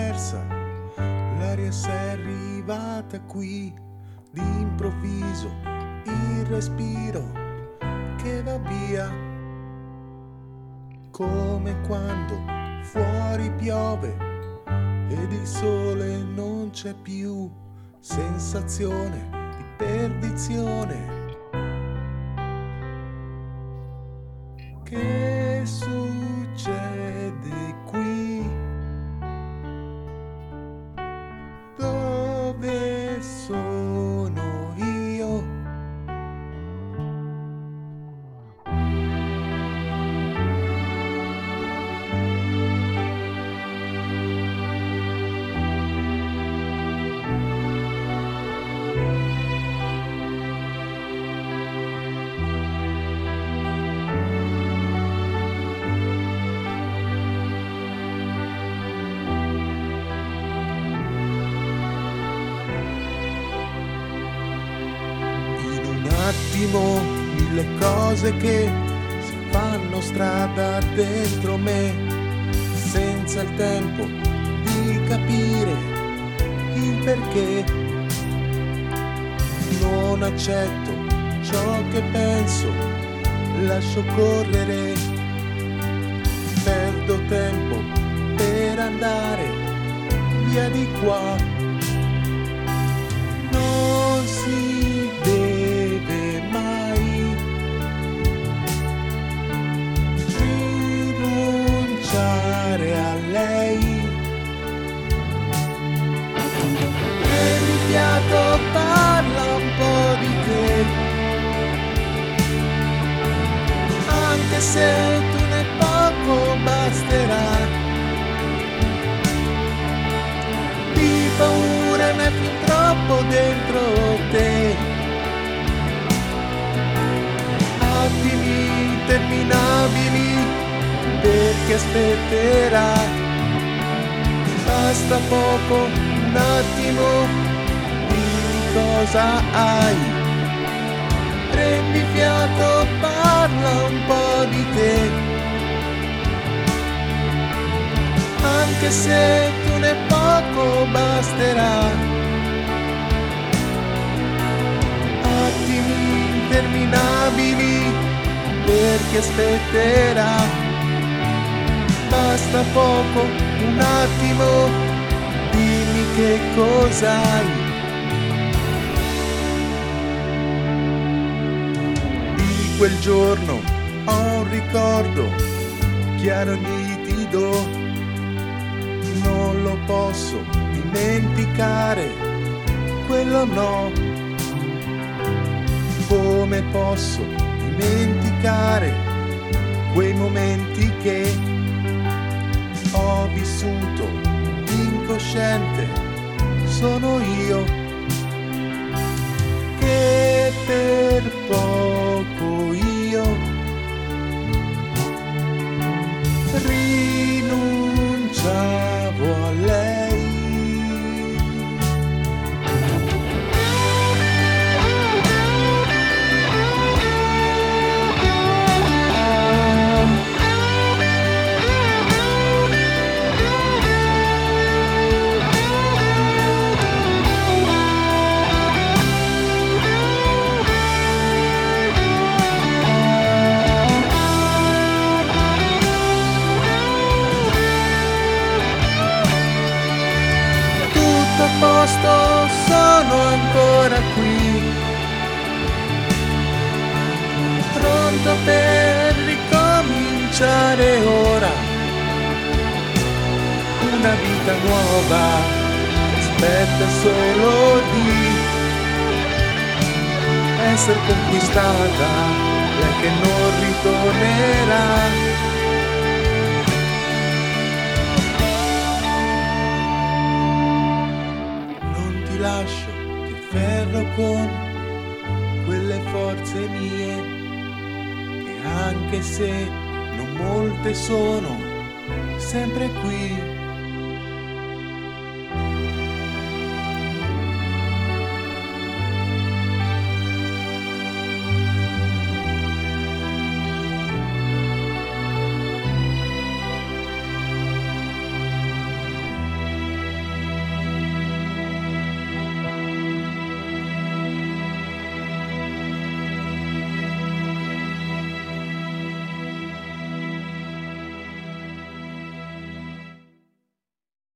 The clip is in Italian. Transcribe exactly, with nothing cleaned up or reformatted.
persa, l'aria s'è arrivata qui, d'improvviso il respiro che va via, come quando fuori piove ed il sole non c'è più, sensazione di perdizione. Che succede qui? Dove sono io? Attimo, mille cose che si fanno strada dentro me, senza il tempo di capire il perché. Non accetto ciò che penso, lascio correre, perdo tempo per andare via di qua. Non si a lei. Prendi fiato, parla un po' di te, anche se tu ne poco basterà. Di paura ne è fin troppo dentro te, attimi interminabili per chi aspetterà. Basta poco, un attimo, dimmi cosa hai. Prendi fiato, parla un po' di te, anche se tu ne poco basterà. Attimi interminabili per chi aspetterà. Basta poco, un attimo, dimmi che cos'hai. Di quel giorno ho un ricordo chiaro e nitido, non lo posso dimenticare, quello no. Come posso dimenticare quei momenti che ho vissuto incosciente? Sono io che per poco io rinunciavo a lei. Sono ancora qui, pronto per ricominciare ora una vita nuova che aspetta solo di essere conquistata e che non ritornerà. Lascio che ferro con quelle forze mie, che anche se non molte sono sempre qui.